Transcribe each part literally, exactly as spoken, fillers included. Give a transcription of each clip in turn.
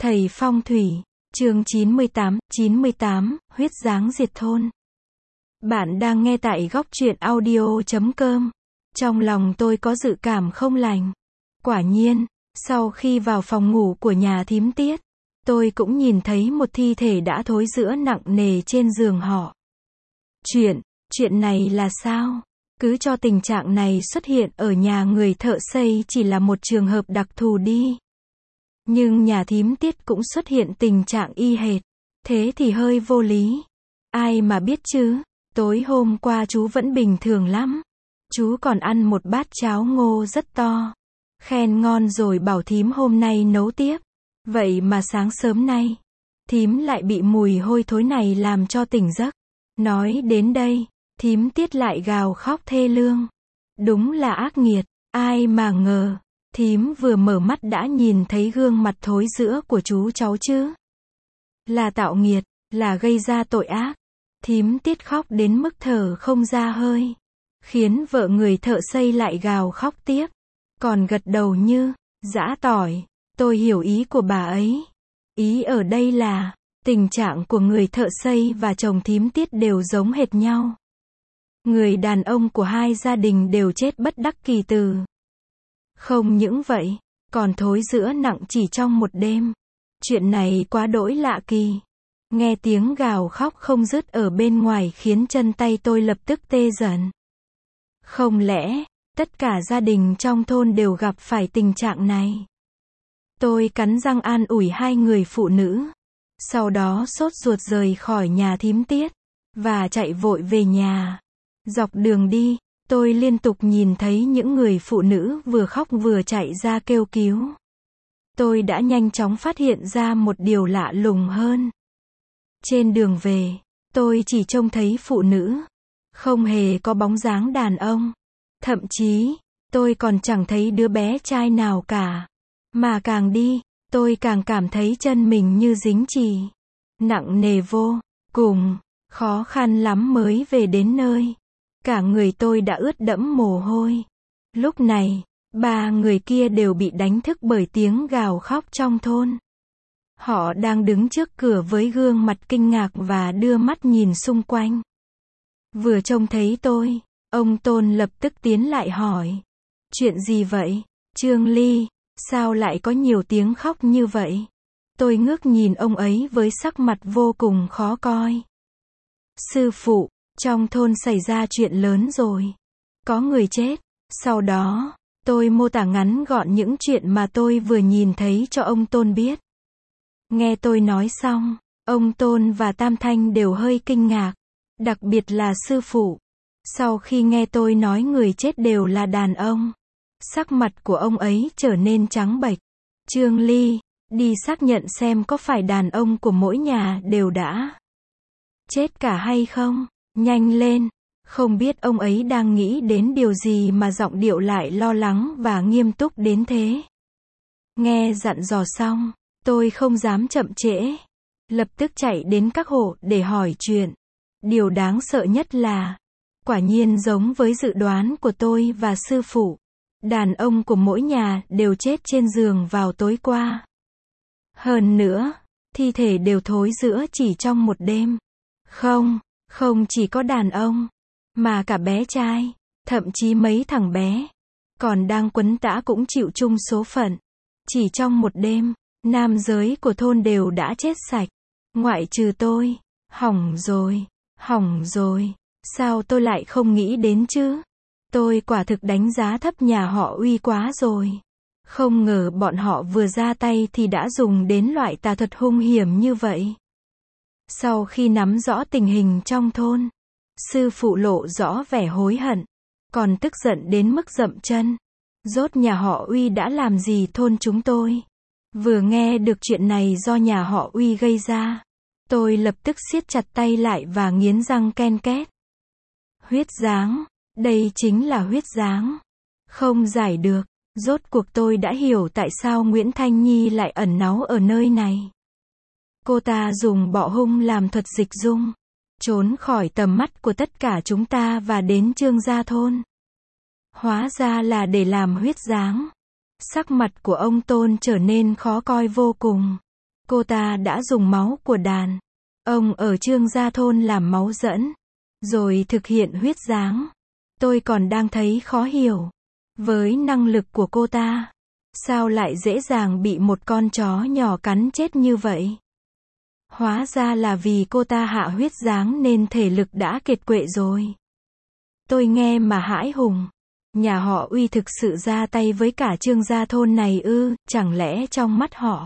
Thầy phong thủy, chương chín mươi tám, chín mươi tám, huyết dáng diệt thôn. Bạn đang nghe tại góc truyện audio chấm com. Trong lòng tôi có dự cảm không lành. Quả nhiên, sau khi vào phòng ngủ của nhà thím Tiết, tôi cũng nhìn thấy một thi thể đã thối rữa nặng nề trên giường họ. Chuyện, chuyện này là sao? Cứ cho tình trạng này xuất hiện ở nhà người thợ xây chỉ là một trường hợp đặc thù đi. Nhưng nhà thím Tiết cũng xuất hiện tình trạng y hệt. Thế thì hơi vô lý. Ai mà biết chứ, tối hôm qua chú vẫn bình thường lắm. Chú còn ăn một bát cháo ngô rất to. Khen ngon rồi bảo thím hôm nay nấu tiếp. Vậy mà sáng sớm nay, thím lại bị mùi hôi thối này làm cho tỉnh giấc. Nói đến đây, thím Tiết lại gào khóc thê lương. Đúng là ác nghiệt, ai mà ngờ. Thím vừa mở mắt đã nhìn thấy gương mặt thối rữa của chú cháu chứ. Là tạo nghiệt, là gây ra tội ác. Thím Tiết khóc đến mức thở không ra hơi. Khiến vợ người thợ xây lại gào khóc tiếp. Còn gật đầu như, giã tỏi. Tôi hiểu ý của bà ấy. Ý ở đây là, tình trạng của người thợ xây và chồng thím Tiết đều giống hệt nhau. Người đàn ông của hai gia đình đều chết bất đắc kỳ tử. Không những vậy, còn thối rữa nặng chỉ trong một đêm. Chuyện này quá đỗi lạ kỳ. Nghe tiếng gào khóc không dứt ở bên ngoài khiến chân tay tôi lập tức tê dần. Không lẽ, tất cả gia đình trong thôn đều gặp phải tình trạng này? Tôi cắn răng an ủi hai người phụ nữ. Sau đó sốt ruột rời khỏi nhà thím Tiết, và chạy vội về nhà. Dọc đường đi, tôi liên tục nhìn thấy những người phụ nữ vừa khóc vừa chạy ra kêu cứu. Tôi đã nhanh chóng phát hiện ra một điều lạ lùng hơn. Trên đường về, tôi chỉ trông thấy phụ nữ. Không hề có bóng dáng đàn ông. Thậm chí, tôi còn chẳng thấy đứa bé trai nào cả. Mà càng đi, tôi càng cảm thấy chân mình như dính chì. Nặng nề vô cùng, khó khăn lắm mới về đến nơi. Cả người tôi đã ướt đẫm mồ hôi. Lúc này, ba người kia đều bị đánh thức bởi tiếng gào khóc trong thôn. Họ đang đứng trước cửa với gương mặt kinh ngạc và đưa mắt nhìn xung quanh. Vừa trông thấy tôi, ông Tôn lập tức tiến lại hỏi. Chuyện gì vậy, Trương Ly? Sao lại có nhiều tiếng khóc như vậy? Tôi ngước nhìn ông ấy với sắc mặt vô cùng khó coi. Sư phụ, trong thôn xảy ra chuyện lớn rồi. Có người chết. Sau đó, tôi mô tả ngắn gọn những chuyện mà tôi vừa nhìn thấy cho ông Tôn biết. Nghe tôi nói xong, ông Tôn và Tam Thanh đều hơi kinh ngạc. Đặc biệt là sư phụ. Sau khi nghe tôi nói người chết đều là đàn ông, sắc mặt của ông ấy trở nên trắng bệch. Trương Ly, đi xác nhận xem có phải đàn ông của mỗi nhà đều đã chết cả hay không? Nhanh lên. Không biết ông ấy đang nghĩ đến điều gì mà giọng điệu lại lo lắng và nghiêm túc đến thế. Nghe dặn dò xong, tôi không dám chậm trễ. Lập tức chạy đến các hộ để hỏi chuyện. Điều đáng sợ nhất là, quả nhiên giống với dự đoán của tôi và sư phụ. Đàn ông của mỗi nhà đều chết trên giường vào tối qua. Hơn nữa, thi thể đều thối rữa chỉ trong một đêm. Không, không chỉ có đàn ông, mà cả bé trai, thậm chí mấy thằng bé, còn đang quấn tã cũng chịu chung số phận. Chỉ trong một đêm, nam giới của thôn đều đã chết sạch. Ngoại trừ tôi. Hỏng rồi, hỏng rồi. Sao tôi lại không nghĩ đến chứ? Tôi quả thực đánh giá thấp nhà họ Uy quá rồi. Không ngờ bọn họ vừa ra tay thì đã dùng đến loại tà thuật hung hiểm như vậy. Sau khi nắm rõ tình hình trong thôn, sư phụ lộ rõ vẻ hối hận, còn tức giận đến mức dậm chân. Rốt nhà họ Uy đã làm gì thôn chúng tôi? Vừa nghe được chuyện này do nhà họ Uy gây ra, tôi lập tức siết chặt tay lại và nghiến răng ken két. Huyết dáng, đây chính là huyết dáng. Không giải được, rốt cuộc tôi đã hiểu tại sao Nguyễn Thanh Nhi lại ẩn náu ở nơi này. Cô ta dùng bọ hung làm thuật dịch dung, trốn khỏi tầm mắt của tất cả chúng ta và đến Trương gia thôn. Hóa ra là để làm huyết dáng. Sắc mặt của ông Tôn trở nên khó coi vô cùng. Cô ta đã dùng máu của đàn ông ở Trương Gia Thôn làm máu dẫn, rồi thực hiện huyết dáng. Tôi còn đang thấy khó hiểu. Với năng lực của cô ta, sao lại dễ dàng bị một con chó nhỏ cắn chết như vậy? Hóa ra là vì cô ta hạ huyết dáng nên thể lực đã kiệt quệ rồi. Tôi nghe mà hãi hùng. Nhà họ Uy thực sự ra tay với cả Trương Gia Thôn này ư, chẳng lẽ trong mắt họ,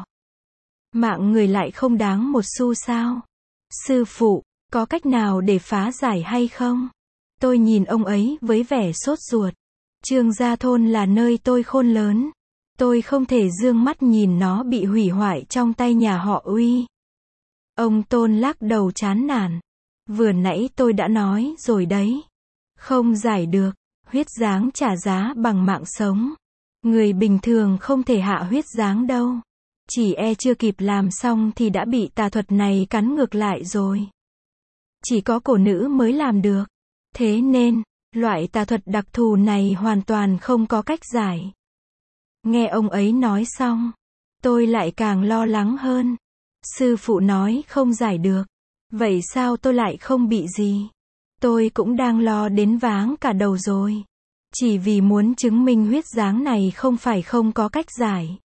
mạng người lại không đáng một xu sao? Sư phụ, có cách nào để phá giải hay không? Tôi nhìn ông ấy với vẻ sốt ruột. Trương Gia Thôn là nơi tôi khôn lớn. Tôi không thể dương mắt nhìn nó bị hủy hoại trong tay nhà họ Uy. Ông Tôn lắc đầu chán nản. Vừa nãy tôi đã nói rồi đấy. Không giải được. Huyết dáng trả giá bằng mạng sống. Người bình thường không thể hạ huyết dáng đâu. Chỉ e chưa kịp làm xong thì đã bị tà thuật này cắn ngược lại rồi. Chỉ có cổ nữ mới làm được. Thế nên, loại tà thuật đặc thù này hoàn toàn không có cách giải. Nghe ông ấy nói xong, tôi lại càng lo lắng hơn. Sư phụ nói không giải được. Vậy sao tôi lại không bị gì? Tôi cũng đang lo đến váng cả đầu rồi. Chỉ vì muốn chứng minh huyết dáng này không phải không có cách giải.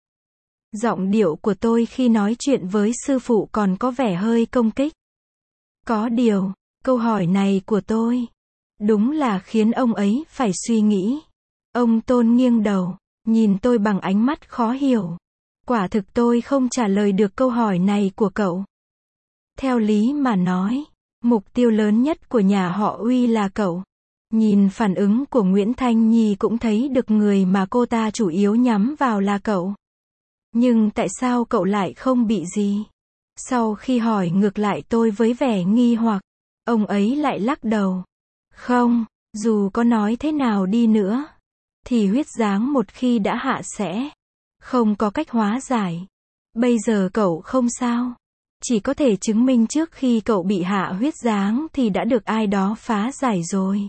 Giọng điệu của tôi khi nói chuyện với sư phụ còn có vẻ hơi công kích. Có điều, câu hỏi này của tôi đúng là khiến ông ấy phải suy nghĩ. Ông Tôn nghiêng đầu, nhìn tôi bằng ánh mắt khó hiểu. Quả thực tôi không trả lời được câu hỏi này của cậu. Theo lý mà nói, mục tiêu lớn nhất của nhà họ Uy là cậu. Nhìn phản ứng của Nguyễn Thanh Nhi cũng thấy được người mà cô ta chủ yếu nhắm vào là cậu. Nhưng tại sao cậu lại không bị gì? Sau khi hỏi ngược lại tôi với vẻ nghi hoặc, ông ấy lại lắc đầu. Không, dù có nói thế nào đi nữa, thì huyết dáng một khi đã hạ sẽ không có cách hóa giải. Bây giờ cậu không sao. Chỉ có thể chứng minh trước khi cậu bị hạ huyết dáng thì đã được ai đó phá giải rồi.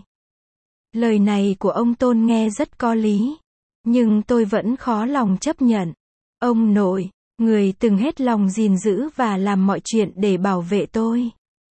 Lời này của ông Tôn nghe rất có lý. Nhưng tôi vẫn khó lòng chấp nhận. Ông nội, người từng hết lòng gìn giữ và làm mọi chuyện để bảo vệ tôi,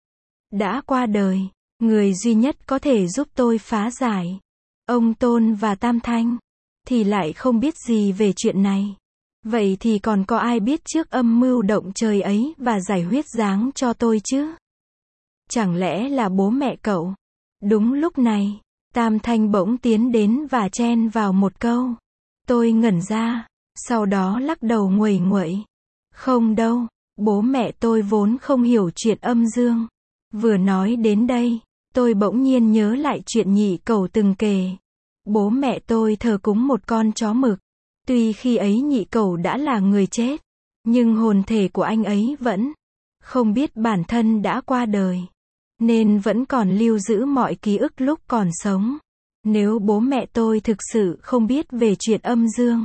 đã qua đời. Người duy nhất có thể giúp tôi phá giải, ông Tôn và Tam Thanh, thì lại không biết gì về chuyện này. Vậy thì còn có ai biết trước âm mưu động trời ấy và giải huyết dáng cho tôi chứ? Chẳng lẽ là bố mẹ cậu? Đúng lúc này, Tam Thanh bỗng tiến đến và chen vào một câu. Tôi ngẩn ra, sau đó lắc đầu nguầy nguậy. Không đâu, bố mẹ tôi vốn không hiểu chuyện âm dương. Vừa nói đến đây, tôi bỗng nhiên nhớ lại chuyện nhị cẩu từng kể. Bố mẹ tôi thờ cúng một con chó mực. Tuy khi ấy nhị cẩu đã là người chết, nhưng hồn thể của anh ấy vẫn không biết bản thân đã qua đời, nên vẫn còn lưu giữ mọi ký ức lúc còn sống. Nếu bố mẹ tôi thực sự không biết về chuyện âm dương,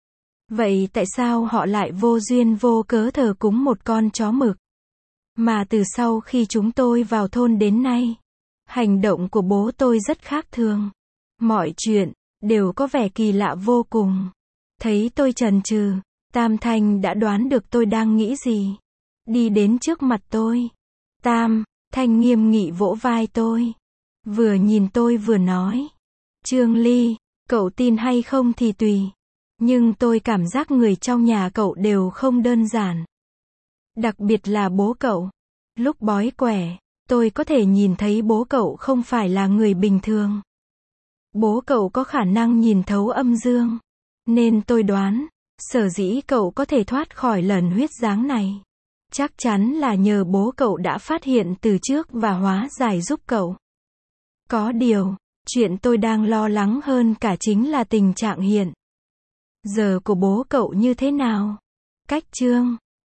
vậy tại sao họ lại vô duyên vô cớ thờ cúng một con chó mực? Mà từ sau khi chúng tôi vào thôn đến nay, hành động của bố tôi rất khác thường. Mọi chuyện đều có vẻ kỳ lạ vô cùng. Thấy tôi chần chừ, Tam Thanh đã đoán được tôi đang nghĩ gì. Đi đến trước mặt tôi. Tam Thanh nghiêm nghị vỗ vai tôi. Vừa nhìn tôi vừa nói. Trương Ly, cậu tin hay không thì tùy. Nhưng tôi cảm giác người trong nhà cậu đều không đơn giản. Đặc biệt là bố cậu. Lúc bói quẻ, tôi có thể nhìn thấy bố cậu không phải là người bình thường. Bố cậu có khả năng nhìn thấu âm dương. Nên tôi đoán, sở dĩ cậu có thể thoát khỏi lần huyết dáng này, chắc chắn là nhờ bố cậu đã phát hiện từ trước và hóa giải giúp cậu. Có điều, chuyện tôi đang lo lắng hơn cả chính là tình trạng hiện giờ của bố cậu như thế nào. Cách Trương